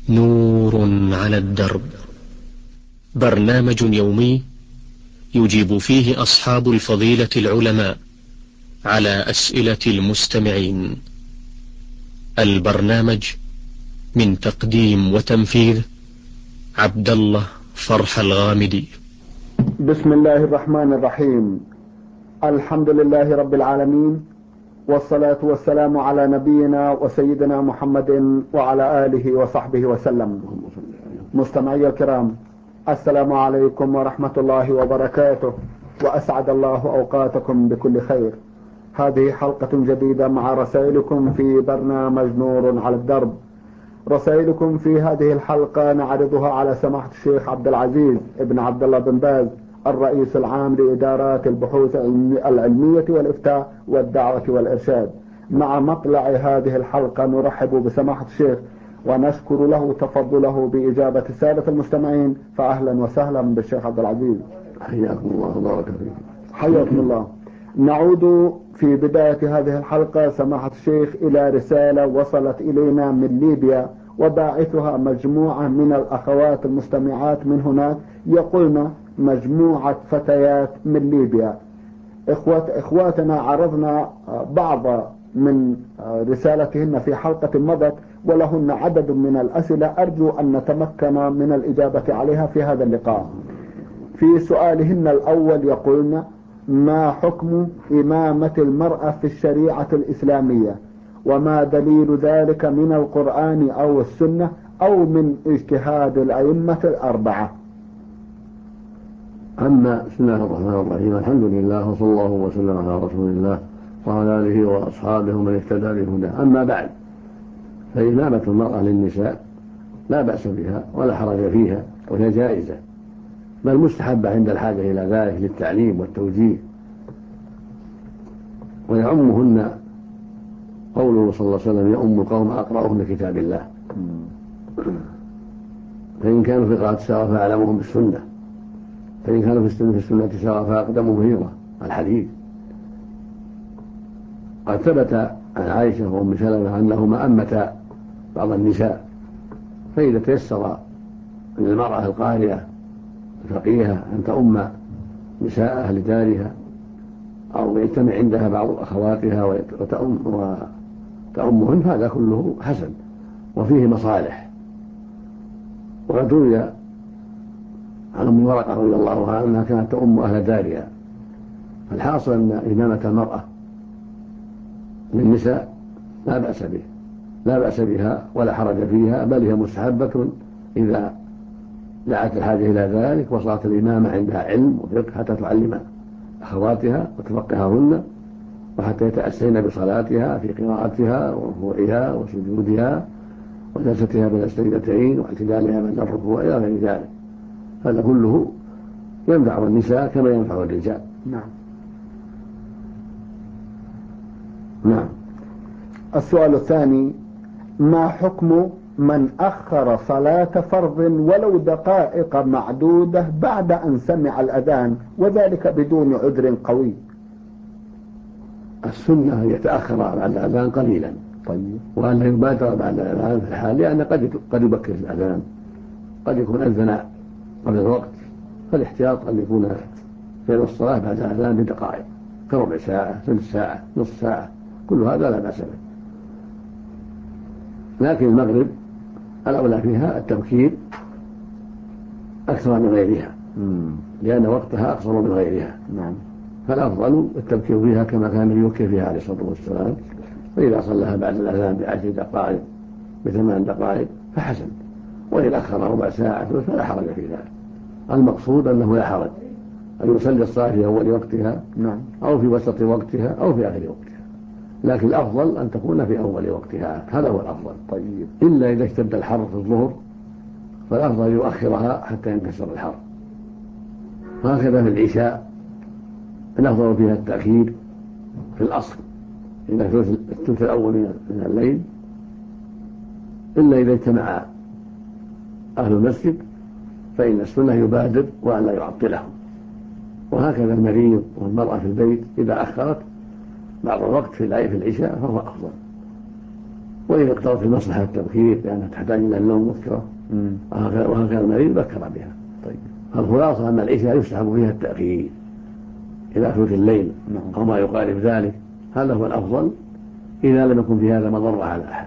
نور على الدرب، برنامج يومي يجيب فيه أصحاب الفضيلة العلماء على أسئلة المستمعين. البرنامج من تقديم وتنفيذ عبد الله فرح الغامدي. بسم الله الرحمن الرحيم. الحمد لله رب العالمين، والصلاة والسلام على نبينا وسيدنا محمد وعلى آله وصحبه وسلم. مستمعي الكرام، السلام عليكم ورحمة الله وبركاته، وأسعد الله أوقاتكم بكل خير. هذه حلقة جديدة مع رسائلكم في برنامج نور على الدرب. رسائلكم في هذه الحلقة نعرضها على سماحة الشيخ عبد العزيز ابن عبد الله بن باز، الرئيس العام لإدارات البحوث العلمية والإفتاء والدعوة والإرشاد. مع مطلع هذه الحلقة نرحب بسماحة الشيخ ونشكر له تفضله بإجابة السادة المستمعين، فأهلا وسهلا بالشيخ عبد العزيز. حياكم الله وبارك فيكم. حياكم الله. نعود في بداية هذه الحلقة سماحة الشيخ إلى رسالة وصلت إلينا من ليبيا، وباعثها مجموعة من الأخوات المستمعات من هناك، يقولن مجموعة فتيات من ليبيا. إخواتنا عرضنا بعض من رسالتهن في حلقة مضت، ولهن عدد من الأسئلة أرجو أن نتمكن من الإجابة عليها في هذا اللقاء. في سؤالهن الأول يقولن: ما حكم إمامة المرأة في الشريعة الإسلامية، وما دليل ذلك من القرآن أو السنة أو من اجتهاد الأئمة الأربعة؟ أما بسم الله الرحمن الرحيم، الحمد لله وصلى الله وسلم على رسول الله وعلى آله وأصحابه ومن اهتدى بهداه. أما بعد، فإمامة المرأة للنساء لا بأس بها ولا حرج فيها، وهي جائزة، بل مستحبة عند الحاجة إلى ذلك للتعليم والتوجيه. ويعمهن قوله صلى الله عليه وسلم: يؤم القوم أقرأهم لكتاب الله. فإن كانوا في قراءة سواء فأعلمهم بالسنة، فإن كانوا في السنة سواء فأقدمهم هجرة. الحديث قد ثبت عن عائشة وأم سلمة أنهما أمتا بعض النساء، فإذا تيسر للمرأة القارئة الفقيهة أن تؤم نساء أهل دارها، أو يجتمع عندها بعض أخواتها وتأمهن، هذا كله حسن وفيه مصالح. وقد روي عن أم ورقة رضي الله عنها أنها كانت تؤم أهل دارها. فالحاصل أن إمامة المرأة للنساء لا بأس بها ولا حرج فيها، بل هي مستحبة إذا دعت الحاجة إلى ذلك، وصارت الإمامة عندها علم وفقه حتى تعلم أخواتها وتفقههن، وحتى يتأسين بصلاتها في قراءتها وركوعها وسجودها وجلستها بين السجدتين واعتدالها بين الركوع إلى غير ذلك. هذا كله ينفع النساء كما ينفع الرجال. نعم. السؤال الثاني: ما حكم من أخر صلاة فرض ولو دقائق معدودة بعد أن سمع الأذان، وذلك بدون عذر قوي؟ السنة يتأخر بعد الأذان قليلا، وأن يبادر بعد الأذان في الحال، لأن قد يبكر الأذان، قد يكون أذن قبل الوقت، فالاحتياط أن يكون في الصلاة بعد الأذان بدقائق، كربع ساعة، ثلث ساعة، نصف ساعة، كل هذا لا بأس به. لكن المغرب الأولى فيها التبكير أكثر من غيرها، لأن وقتها أقصر من غيرها. فالأفضل التبكير فيها كما كان يبكر فيها عليه الصلاة والسلام، فإذا صلىها بعد الأذان ب10 دقائق ب8 دقائق فحسن، وإذا أخر ربع ساعة فلا حرج في ذلك. المقصود أنه لا حرج أن يصلي الصلاة في أول وقتها أو في وسط وقتها أو في آخر وقتها، لكن الأفضل أن تكون في أول وقتها، هذا هو الأفضل. إلا إذا اشتد الحر في الظهر فالأفضل يؤخرها حتى ينكسر الحر. وهكذا في العشاء الأفضل فيها التأخير في الأصل إلى الثلث الأول من الليل، إلا إذا اجتمع أهل المسجد فإن السنة يبادر وأن لا يعطلهم. وهكذا المريض والمرأة في البيت إذا أخرت بعض الوقت في العشاء فهو أفضل. وإن اقتضت المصلحة التبكير لأنها تحتاج إلى النوم مبكرة وهكذا المريض بكر بها. طيب. الخلاصة أن العشاء يستحب فيها التأخير إلى ثلث الليل أو ما يقارب ذلك، هذا هو الأفضل إذا لم يكن في هذا مضرة على أحد.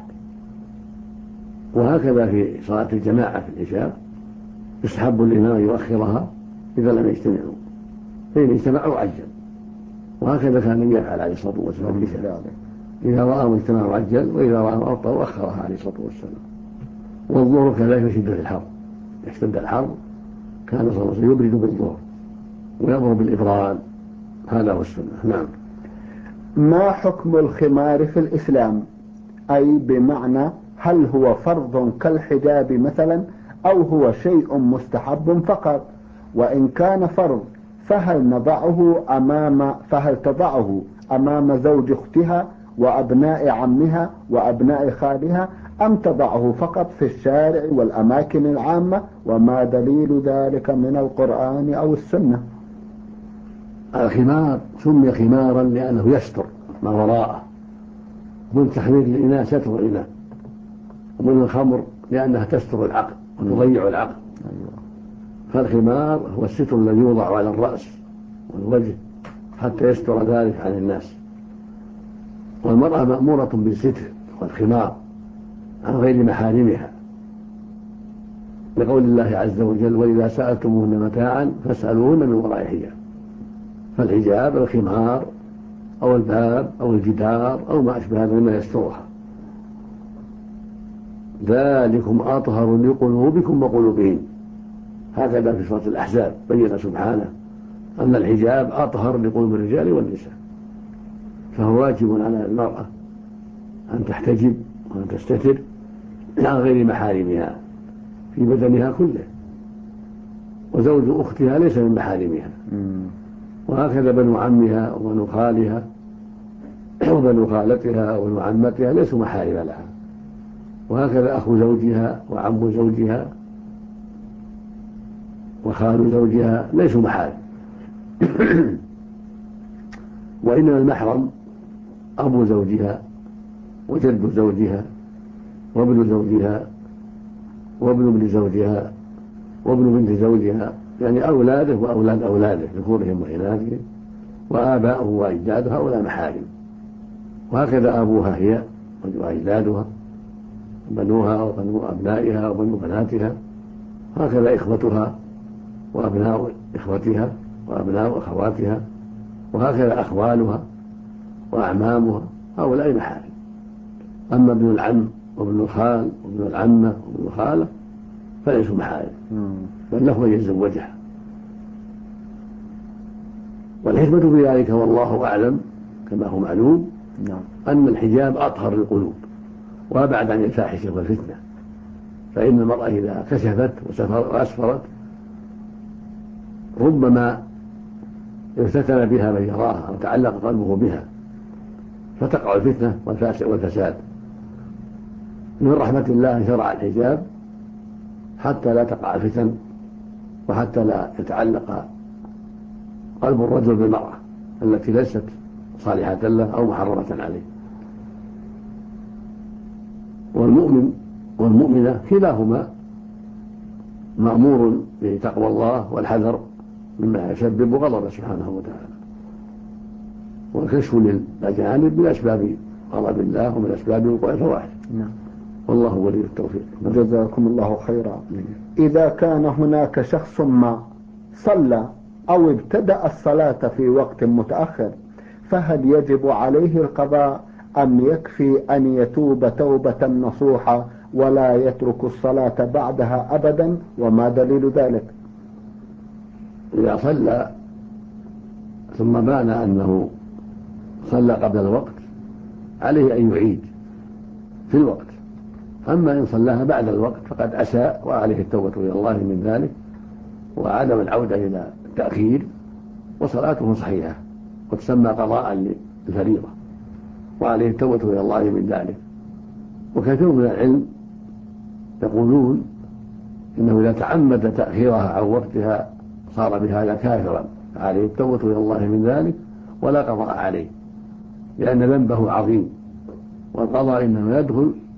وهكذا في صلاة الجماعة في العشاء يستحب الإمام يؤخرها إذا لم يجتمعوا، فإن اجتمعوا عجل، وهكذا كان النبي يفعل عليه الصلاة والسلام في العشاء، إذا رأوا اجتمعوا عجل وإذا رأوا أبطأوا أخرها عليه الصلاة والسلام. والظهر كذلك في شدة الحر، يشتد الحر كان صلى الله عليه وسلم يبرد بالظهر ويأمر بالإبراد، هذا هو السنة. نعم. ما حكم الخمار في الإسلام؟ أي بمعنى هل هو فرض كالحجاب مثلا أو هو شيء مستحب فقط؟ وإن كان فرض فهل تضعه أمام زوج أختها وأبناء عمها وأبناء خالها، أم تضعه فقط في الشارع والأماكن العامة؟ وما دليل ذلك من القرآن أو السنة؟ الخمار سمي خمارا لأنه يستر ما وراءه، ومن تحرير الإناء ستر الإناء، ومن الخمر لأنها تستر العقل وتضيع العقل. فالخمار هو الستر الذي يوضع على الرأس والوجه حتى يستر ذلك عن الناس، والمرأة مأمورة بالستر والخمار عن غير محارمها، لقول الله عز وجل: وإذا سألتموهن متاعا فاسألوهن من وراء حجاب. فالحجاب الخمار أو الباب أو الجدار أو ما أشبه هذا مما يسترها. ذلكم أطهر لقلوبكم وقلوبهم، هكذا في سورة الأحزاب بين سبحانه أن الحجاب أطهر لقلوب الرجال والنساء، فهو واجب على المرأة أن تحتجب وأن تستتر عن غير محارمها في بدنها كله، وزوج أختها ليس من محارمها، وهكذا بنو عمها وبنو خالها وبنو خالتها وبنو عمتها ليسوا محارم لها، وهكذا أخو زوجها وعم زوجها وخال زوجها ليسوا محارم. وإنما المحرم أبو زوجها وجد زوجها وابن زوجها وابن ابن زوجها وابن بنت زوجها، يعني أولاده وأولاد أولاده ذكورهم وإناثهم، وآباؤه وأجداده هؤلاء محارم. وهكذا أبوها هي وأجدادها بنوها وبنو أبنائها وبنو بناتها، هكذا إخوتها وأبناء إخوتها وأبناء أخواتها، وهكذا أخوالها وأعمامها، هؤلاء محارم. أما ابن العم وابن الخال وابن العمة وابن الخالة فليسوا محارم، بل له أن يتزوجها. والحكمة في ذلك والله أعلم كما هو معلوم أن الحجاب أطهر للقلوب وأبعد عن الفاحشة والفتنة، فإن المرأة إذا كشفت وأسفرت ربما افتتن بها من يراها وتعلق قلبه بها فتقع الفتنة والفساد. من رحمة الله شرع الحجاب حتى لا تقع الفتن وحتى لا يتعلق قلب الرجل بالمرأة التي ليست صالحة له أو محرمة عليه. والمؤمن والمؤمنة كلاهما مأمور بتقوى الله والحذر مما يسبب غضبه سبحانه وتعالى، والكشف للأجانب من أسباب غضب الله ومن أسباب وقوع الفواحش. والله ولي التوفيق. جزاكم الله خيرا. إذا كان هناك شخص ما صلى أو ابتدأ الصلاة في وقت متأخر، فهل يجب عليه القضاء أم يكفي أن يتوب توبة نصوحة ولا يترك الصلاة بعدها أبدا؟ وما دليل ذلك؟ إذا صلى ثم بان أنه صلى قبل الوقت عليه أن يعيد في الوقت، أما إن صلاها بعد الوقت فقد أساء وعليه التوبة إلى الله من ذلك وعدم العودة إلى التأخير، وصلاته صحيحة وتسمى قضاء للفريضة وعليه التوبة إلى الله من ذلك. وكثير من العلم يقولون إنه إذا تعمد تأخيرها عن وقتها صار بهذا كافرا، عليه التوبة إلى الله من ذلك ولا قضاء عليه، لأن ذنبه عظيم، والقضاء إنما يدخل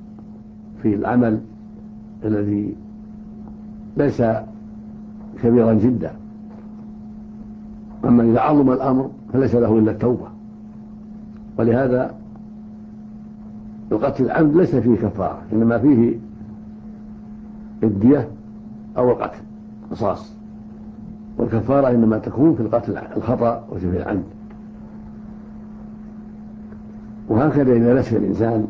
في العمل الذي ليس كبيرا جدا. أما إذا عظم الأمر فليس له إلا التوبة. ولهذا القتل العمد ليس فيه كفارة، إنما فيه الدية أو القتل قصاص، والكفارة إنما تكون في القتل الخطأ وفي العمد. وهكذا إذا نسي الإنسان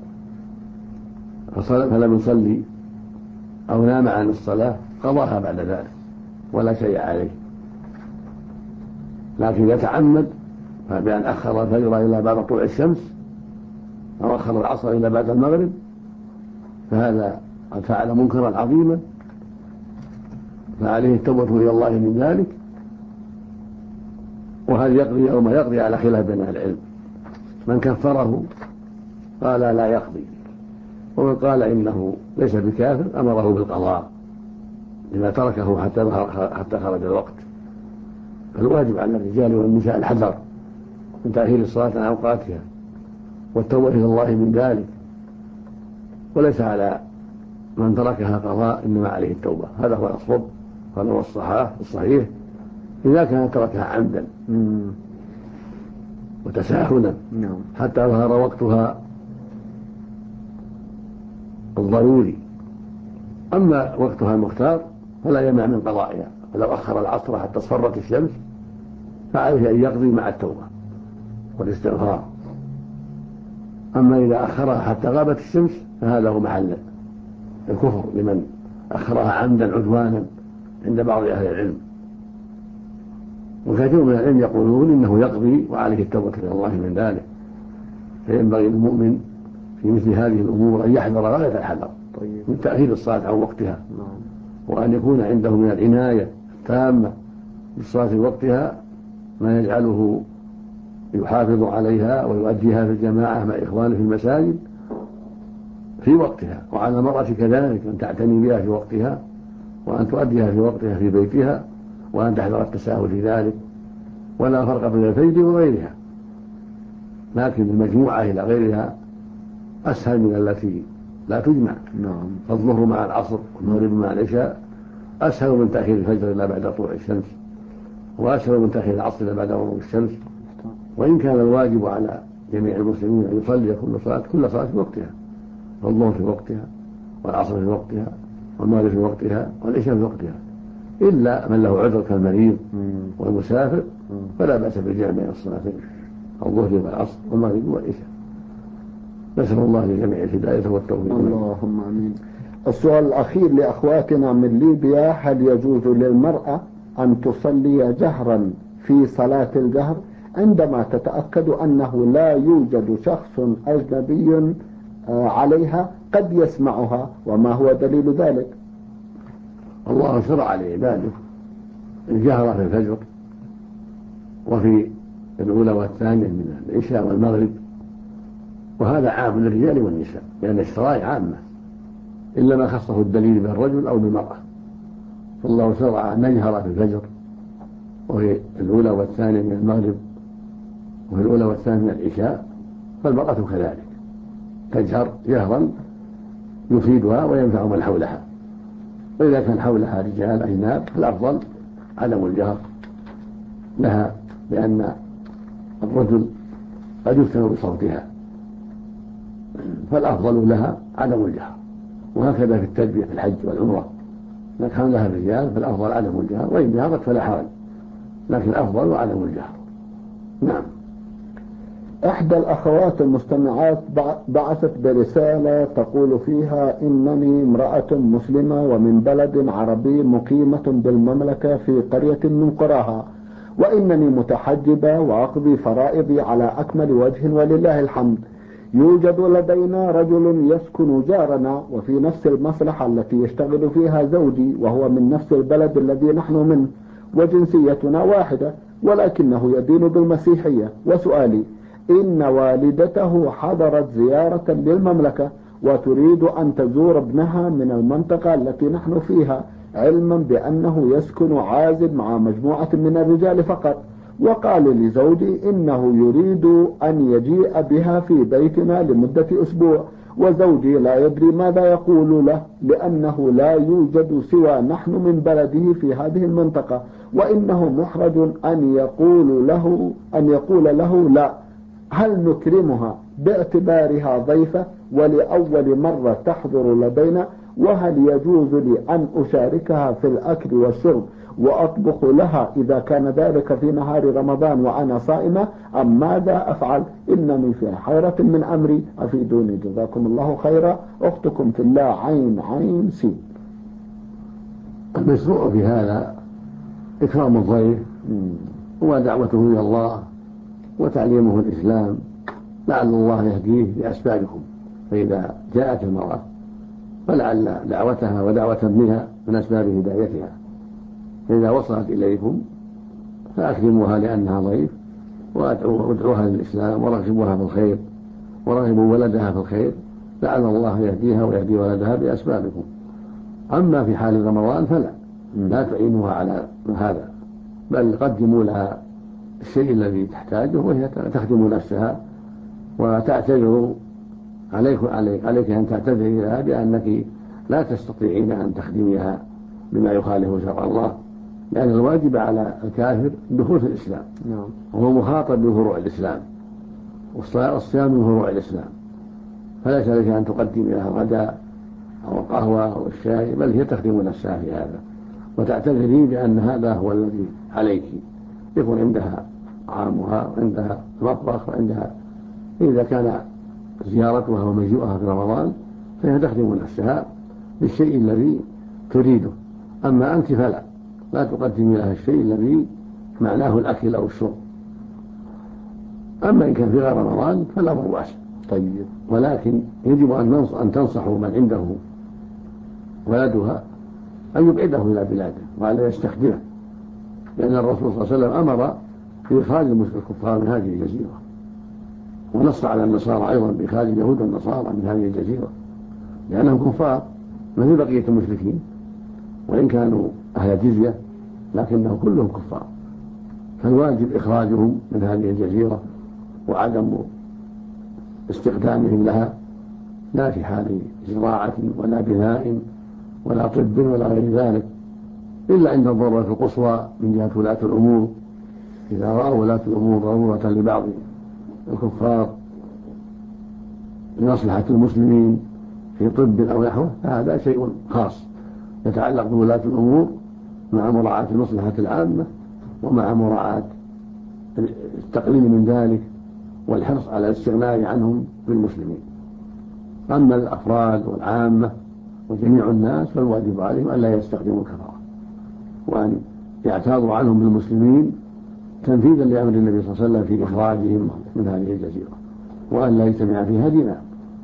فلم يصلي أو نام عن الصلاة قضاها بعد ذلك ولا شيء عليه. لكن إذا تعمد بأن أخر الفجر إلى بعد طلوع الشمس أو أخر العصر إلى بعد المغرب فهذا قد فعل منكرا عظيما، فعليه التوبة إلى الله من ذلك. وهل يقضي أو ما يقضي على خلاف بين العلم. من كفره قال لا يقضي، ومن قال إنه ليس بكافر أمره بالقضاء لما تركه حتى خرج الوقت. فالواجب على الرجال والنساء الحذر من تأخير الصلاة عن أوقاتها والتوبة إلى الله من ذلك، وليس على من تركها قضاء، إنما عليه التوبة. هذا هو الأصوب، هذا هو الصحيح إذا كان تركها عمدا وتساهلا حتى ظهر وقتها الضروري. أما وقتها المختار فلا يمنع من قضائها، فلو أخر العصر حتى اصفرت الشمس فعليه أن يقضي مع التوبة والاستغفار. أما إذا أخرها حتى غابت الشمس فهذا هو محل الكفر لمن أخرها عمدا عدوانا عند بعض أهل العلم. وكثير من العلم يقولون إنه يقضي وعليه التوبة إلى الله من ذلك. فينبغي للمؤمن في مثل هذه الأمور أن يحذر غاية الحذر من تأخير الصلاة عن وقتها، وأن يكون عنده من العناية التامة بالصلاة في وقتها ما يجعله يحافظ عليها ويؤديها في الجماعة مع إخوانه في المساجد في وقتها. وعلى المرأة كذلك أن تعتني بها في وقتها، وأن تؤديها في وقتها في بيتها، وأن تحذر التساهل في ذلك. ولا فرق بين الفجر وغيرها، لكن المجموعة إلى غيرها أسهل من التي لا تجمع. فالظهر مع العصر والمغرب مع العشاء أسهل من تأخير الفجر إلى بعد طلوع الشمس، وأسهل من تأخير العصر إلى بعد غروب الشمس. وإن كان الواجب على جميع المسلمين أن يصلي كل صلاة في وقتها، فالظهر في وقتها، والعصر في وقتها، والمغرب في وقتها، والعشاء في وقتها، إلا من له عذر كالمريض والمسافر فلا بأس بالجمع بين الصلاتين، الظهر والعصر والمغرب والعشاء. نسأل الله لجميع الهداية والتوفيق. اللهم آمين. السؤال الأخير لأخواتنا من ليبيا: هل يجوز للمرأة أن تصلي جهرا في صلاة الجهر عندما تتأكد أنه لا يوجد شخص أجنبي عليها قد يسمعها، وما هو دليل ذلك؟ الله شرع لعباده الجهر في الفجر وفي الأولى والثانية من العشاء والمغرب، وهذا عام للرجال والنساء لأن الشرائع عامة إلا ما خصه الدليل بالرجل أو بالمرأة. فالله شرع أن نجهر في الفجر وفي الأولى والثانية من المغرب وفي الأولى والثانية من العشاء، فالمرأة كذلك تجهر جهرا يفيدها وينفع من حولها. وإذا كان حولها رجال أجناب فالأفضل عدم الجهر لها، لأن الرجل قد يفتن بصوتها، فالأفضل لها عدم الجهر. وهكذا في التلبية في الحج والعمرة، إذا كان لها الرجال فالأفضل عدم الجهر، وإن جهرت فلا حرج، لكن الأفضل عدم الجهر. نعم. إحدى الأخوات المستمعات بعثت برسالة تقول فيها: إنني امرأة مسلمة ومن بلد عربي مقيمة بالمملكة في قرية من قراها، وإنني متحجبة وأقضي فرائضي على أكمل وجه ولله الحمد. يوجد لدينا رجل يسكن جارنا وفي نفس المصلحة التي يشتغل فيها زوجي، وهو من نفس البلد الذي نحن منه، وجنسيتنا واحدة، ولكنه يدين بالمسيحية. وسؤالي: إن والدته حضرت زيارة للمملكة وتريد أن تزور ابنها من المنطقة التي نحن فيها، علما بأنه يسكن عازب مع مجموعة من الرجال فقط، وقال لزوجي إنه يريد أن يجيء بها في بيتنا لمدة أسبوع، وزوجي لا يدري ماذا يقول له لأنه لا يوجد سوى نحن من بلده في هذه المنطقة، وإنه محرج أن يقول له لا. هل نكرمها باعتبارها ضيفة ولأول مرة تحضر لدينا؟ وهل يجوز لي أن أشاركها في الأكل والشرب وأطبخ لها إذا كان ذلك في نهار رمضان وأنا صائمة، أم ماذا أفعل؟ إنني في حيرة من أمري، أفيدوني جزاكم الله خيرا. أختكم في الله عين عين سين. المشروع في هذا إكرام الضيف ودعوته إلى الله وتعليمه الإسلام، لعل الله يهديه بأسبابكم. فإذا جاءت المرأة فلعل دعوتها ودعوة ابنها من أسباب هدايتها، فإذا وصلت إليكم فأكرموها لأنها ضيف وادعوها للإسلام ورغبوها في الخير ورغبوا ولدها في الخير، لعل الله يهديها ويهدي ولدها بأسبابكم. أما في حال رمضان فلا، لا تعينوها على هذا، بل قدموا لها الشيء الذي تحتاجه وهي تخدم نفسها وتعتذر. عليك أن تعتذري لها بأنك لا تستطيعين أن تخدميها بما يخالف شرع الله، لأن الواجب على الكافر دخول في الإسلام، وهو مخاطب بفروع الإسلام، والصيام من فروع الإسلام، فليس لك أن تقدم لها الغداء أو القهوة أو الشاي، بل هي تخدم نفسها في هذا، وتعتذري بأن هذا هو الذي عليك. يكون عندها طعامها وعندها مطبخ وعندها، إذا كان زيارتها ومجيئها في رمضان فهي تخدم نفسها بالشيء الذي تريده. أما أنت فلا، لا تقدمي لها الشيء الذي معناه الأكل أو الشرب. أما إن كان في غير رمضان فلا بأس. طيب، ولكن يجب أن تنصحوا من عنده ولدها أن يبعده إلى بلاده وألا يستخدمه، لأن الرسول صلى الله عليه وسلم أمر بإخراج الكفار من هذه الجزيرة، ونص على النصارى أيضا بإخراج اليهود والنصارى من هذه الجزيرة، لأنهم كفار مثل بقية المشركين، وإن كانوا أهل جزية لكنهم كلهم كفار، فالواجب إخراجهم من هذه الجزيرة وعدم استخدامهم لها، لا في حال زراعة ولا بناء ولا طب ولا غير ذلك، إلا عند الضرورة القصوى من جهة ولاة الأمور. إذا رأوا ولاة الأمور ضرورة لبعض الكفار لمصلحة المسلمين في طب أو نحوه فهذا شيء خاص يتعلق بولاة الأمور، مع مراعاة المصلحة العامة ومع مراعاة التقليل من ذلك والحرص على الاستغناء عنهم بالمسلمين. أما الأفراد والعامة وجميع الناس فالواجب عليهم أن لا يستخدموا الكفرة، وأن يعتاضوا عنهم بالمسلمين تنفيذا لأمر النبي صلى الله عليه وسلم في إخراجهم من هذه الجزيرة، وأن لا يجتمع فيها دماء.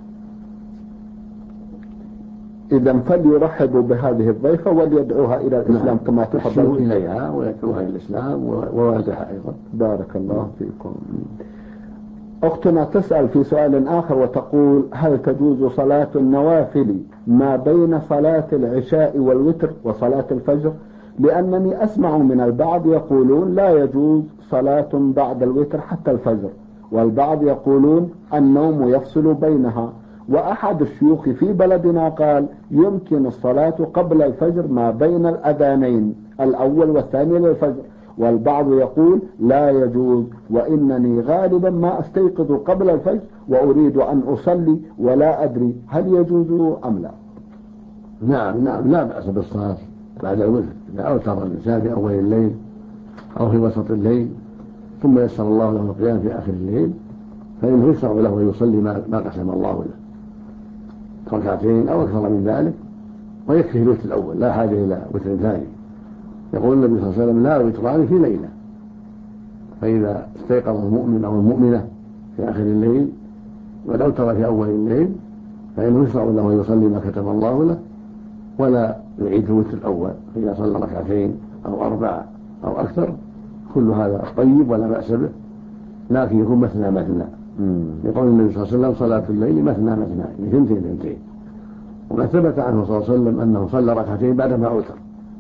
إذا فليرحبوا بهذه الضيفة وليدعوها إلى الإسلام كما تفضلوا إليها ويدعوها إلى الإسلام ووالدها أيضا. بارك الله فيكم. أختنا تسأل في سؤال آخر وتقول: هل تجوز صلاة النوافل ما بين صلاة العشاء والوتر وصلاة الفجر؟ لأنني أسمع من البعض يقولون لا يجوز صلاة بعد الوتر حتى الفجر، والبعض يقولون النوم يفصل بينها، وأحد الشيوخ في بلدنا قال يمكن الصلاة قبل الفجر ما بين الأذانين الأول والثاني للفجر، والبعض يقول لا يجوز، وإنني غالبا ما أستيقظ قبل الفجر وأريد أن أصلي ولا أدري هل يجوز أم لا. نعم لا بأس بالصلاة بعد الوتر إذا أوتر الإنسان في أول الليل أو في وسط الليل ثم يسر الله له القيام في آخر الليل فإنه يشرع له أن يصلي ما قسم الله له ركعتين أو أكثر من ذلك، ويكفي الوتر الأول لا حاجة إلى وتر ثاني. يقول النبي صلى الله عليه وسلم لا وتران في ليلة، فإذا استيقظ المؤمن أو المؤمنة في آخر الليل ولو ترى في أول الليل فإنه يشرع له أن يصلي ما كتب الله له ولا يعيد الوتر الأول، فإذا صلى ركعتين أو 4 أو أكثر كل هذا طيب ولا بأس به، لكن يكون مثنى مثنى. يقول النبي صلى الله عليه وسلم صلاة الليل مثنى مثنى، يعني 2 وما ثبت عنه صلى الله عليه وسلم أنه صلى ركعتين بعدما أوتر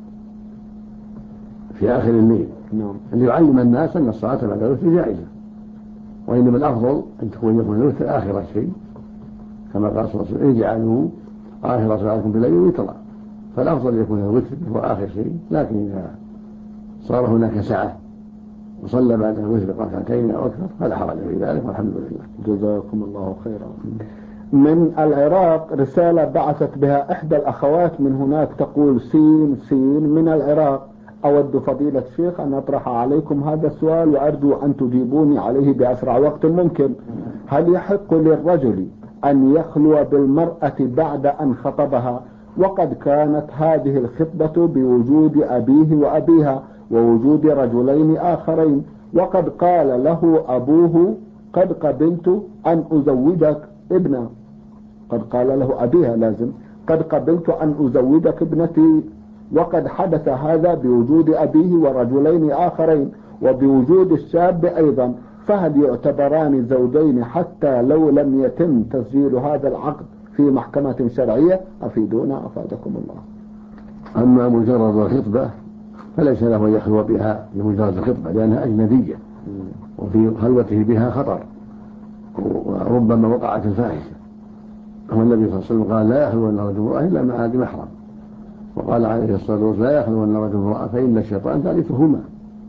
في آخر الليل، ليعلم الناس أن الصلاة بعد الوتر جائزة، وإنما الأفضل أن يكون الوتر آخر الشيء كما قال صلى الله عليه وسلم اجعلوا آخر صلاتكم بالليل وترا، فالأفضل يكون الوتر هو آخر شيء، لكن إذا صار هناك سعة وصلى بعد الوتر ركعتين أو أكثر فلا حرج في ذلك، والحمد لله. جزاكم الله خيرا. من العراق رسالة بعثت بها إحدى الأخوات من هناك تقول: سين من العراق، أود فضيلة الشيخ أن أطرح عليكم هذا السؤال وأرجو أن تجيبوني عليه بأسرع وقت ممكن. هل يحق للرجل أن يخلو بالمرأة بعد أن خطبها وقد كانت هذه الخطبة بوجود أبيه وأبيها ووجود رجلين آخرين، وقد قال له أبوه: قد قبلت أن أزوجك ابنة، قد قال له أبيها لازم: قد قبلت أن أزوجك ابنتي، وقد حدث هذا بوجود أبيه ورجلين آخرين وبوجود الشاب أيضا، فهل يعتبران زوجين حتى لو لم يتم تسجيل هذا العقد في محكمة شرعية؟ أفيدونا أفادكم الله. أما مجرد الخطبة فليس له أن يخلو بها لمجرد الخطبة لأنها أجنبية، وفي خلوته بها خطر وربما وقعت الفاحشة. والنبي صلى الله عليه وسلم قال: لا يخلون رجل امرأة إلا مع ذي محرم، وقال عليه الصلاة والسلام: لا يخلون رجل امرأة فإن الشيطان ثالثهما.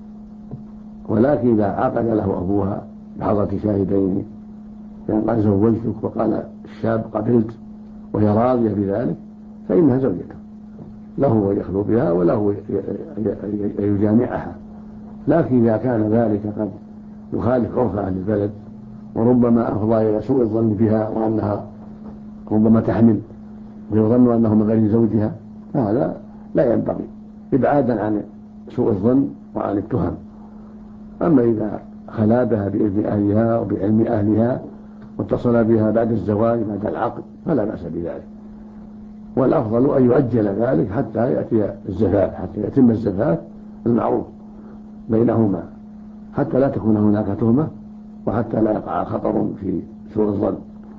ولكن إذا عقد له أبوها بحضرة شاهدين يعني قال: زوجتك، وقال الشاب: قبلت، وهي راضية بذلك، فإنها زوجته، له أن يخلو بها وله أن يجامعها. لكن إذا كان ذلك قد يخالف عرف أهل البلد وربما أفضى إلى سوء الظن بها وأنها ربما تحمل ويظن أنه من غير زوجها، فهذا لا ينبغي، إبعادا عن سوء الظن وعن التهم. أما إذا خلا بها بإذن أهلها وبعلم أهلها واتصل بها بعد الزواج بعد العقد فلا بأس بذلك، والأفضل أن يؤجل ذلك حتى يأتي الزفاف، حتى يتم الزفاف المعروف بينهما، حتى لا تكون هناك تهمة وحتى لا يقع خطر في سوء الظن.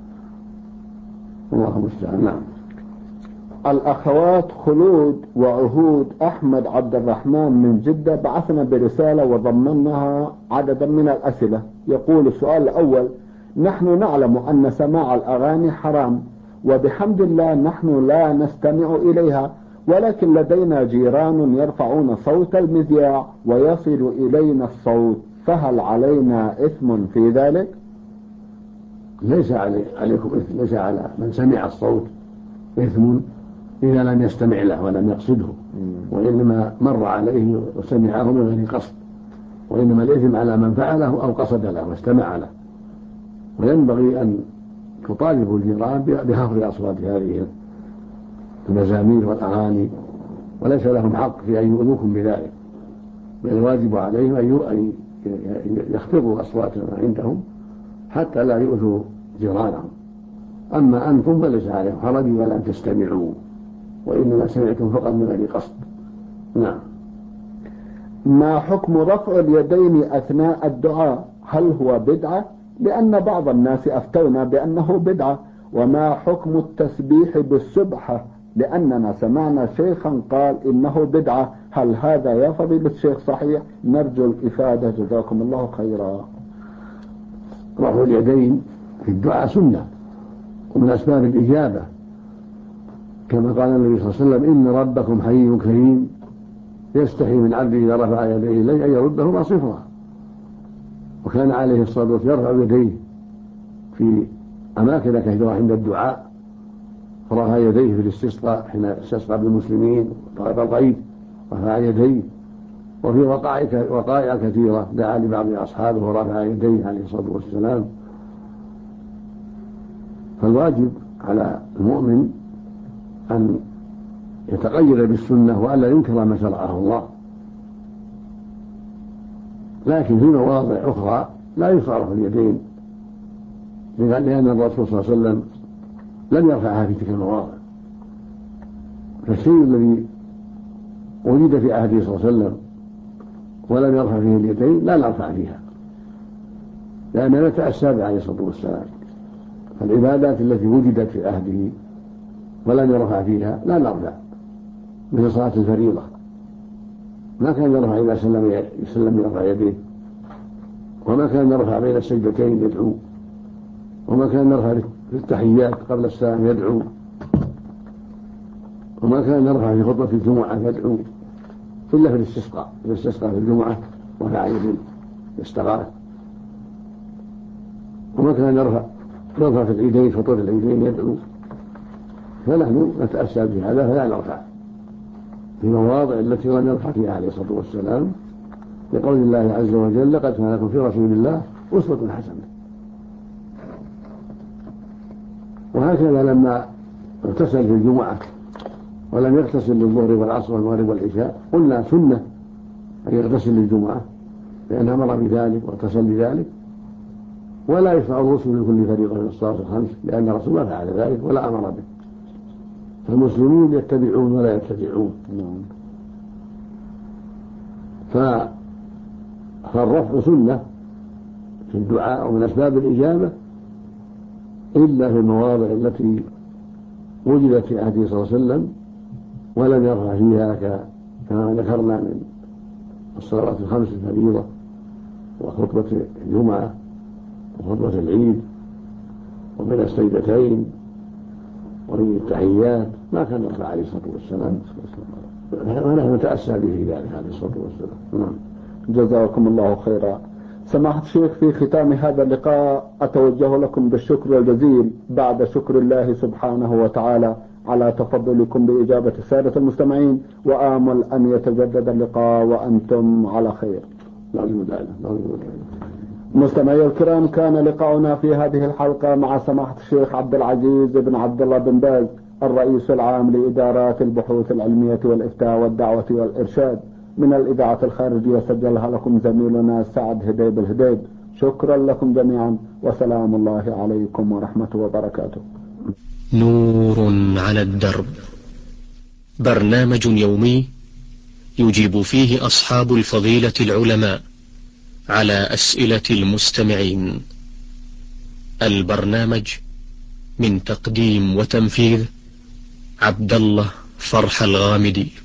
الله المستعان. نعم. الأخوات خلود وعهود أحمد عبد الرحمن من جدة بعثنا برسالة وضمنها عددا من الأسئلة. يقول السؤال الأول: نحن نعلم أن سماع الأغاني حرام، وبحمد الله نحن لا نستمع إليها، ولكن لدينا جيران يرفعون صوت المذياع ويصل إلينا الصوت، فهل علينا إثم في ذلك؟ ليس عليكم إثم، ليس على من سمع الصوت إثم إذا لم يستمع له ولم يقصده، وإنما مر عليه وسمعه من غير قصد، وإنما الإثم على من فعله أو قصد له واستمع له. وينبغي أن تطالبوا الجيران بخفض أصوات هذه المزامير والأغاني، وليس لهم حق في أن يؤذوكم بذلك، بل الواجب عليهم أن يخفضوا أصواتهم عندهم حتى لا يؤذوا جيرانهم. أما أنتم فليس عليكم حرج ولا أن تستمعوا، وإنما سمعتم فقط من غير قصد. نعم. ما حكم رفع اليدين أثناء الدعاء؟ هل هو بدعة؟ لأن بعض الناس أفتونا بأنه بدعة. وما حكم التسبيح بالسبحة؟ لأننا سمعنا شيخا قال إنه بدعة. هل هذا يا فضيلة الشيخ صحيح؟ نرجو الإفادة جزاكم الله خيرا. رفع اليدين في الدعاء سنة ومن أسباب الإجابة، كما قال النبي صلى الله عليه وسلم: إن ربكم حي كريم يستحي من عبده إذا رفع يديه إليه أن يردهما صفرا. وكان عليه الصلاة والسلام يرفع يديه في أماكن كثيرة عند الدعاء، فرفع يديه في الاستسقاء حين استسقى بالمسلمين طلب الغيث رفع يديه، وفي وقائع كثيرة دعا لبعض أصحابه ورفع يديه عليه الصلاة والسلام. فالواجب على المؤمن أن يتقيد بالسنة وألا ينكر ما شرعه الله، لكن في مواضع أخرى لا يرفع اليدين، لأن الرسول صلى الله عليه وسلم لم يرفعها في تلك المواضع. فالشيء الذي وجد في عهده صلى الله عليه وسلم ولم يرفع فيه اليدين لا نرفع فيها، لأننا نتأسى به عليه الصلاة والسلام. فالعبادات التي وجدت في عهده ولم يرفع فيها لا نرفع، مثل صلاة الفريضة ما كان يرفع إذا سلم يرفع يديه، وما كان يرفع بين السجدتين يدعو، وما كان يرفع في التحيات قبل السلام يدعو، وما كان يرفع في خطبة الجمعة يدعو إلا في الاستسقاء في الجمعة وهي عيد الاستغاثة، وما كان يرفع في العيدين خطبة العيدين يدعو، فنحن نتأسى بهذا فلا نرفع في المواضع التي لم يرفع فيها عليه الصلاة والسلام، لقول الله عز وجل: لقد كان لكم في رسول الله أسوة حسنة. وهكذا لما اغتسل في الجمعة ولم يغتسل للظهر والعصر والمغرب والعشاء قلنا سنة أن يغتسل للجمعة لأن أمر بذلك واغتسل بذلك، ولا يشرع الغسل لكل فريضة من الصلاة الخمس لأن الرسول ما فعل ذلك ولا أمر به، فالمسلمون يتبعون ولا يتبعون. فالرفع سنة في الدعاء ومن أسباب الإجابة إلا في المواضع التي وجدت في عهده صلى الله عليه وسلم ولم يرفع فيها كما ذكرنا من الصلوات الخمس الفريضة وخطبة الجمعة وخطبة العيد وبين السجدتين وفي التحيات ما كان يرفع عليه الصلاة والسلام، ونحن نتأسى به ذلك عليه الصلاة والسلام. جزاكم الله خيرا. سماحة الشيخ، في ختام هذا اللقاء أتوجه لكم بالشكر الجزيل بعد شكر الله سبحانه وتعالى على تفضلكم بإجابة السادة المستمعين، وآمل أن يتجدد اللقاء وأنتم على خير. مستمعي الكرام، كان لقاؤنا في هذه الحلقة مع سماحة الشيخ عبد العزيز بن عبد الله بن باز، الرئيس العام لإدارات البحوث العلمية والإفتاء والدعوة والإرشاد من الإذاعة الخارجية، سجلها لكم زميلنا سعد هديب الهديب. شكرا لكم جميعا، وسلام الله عليكم ورحمة وبركاته. نور على الدرب، برنامج يومي يجيب فيه أصحاب الفضيلة العلماء على أسئلة المستمعين. البرنامج من تقديم وتنفيذ عبد الله فرح الغامدي.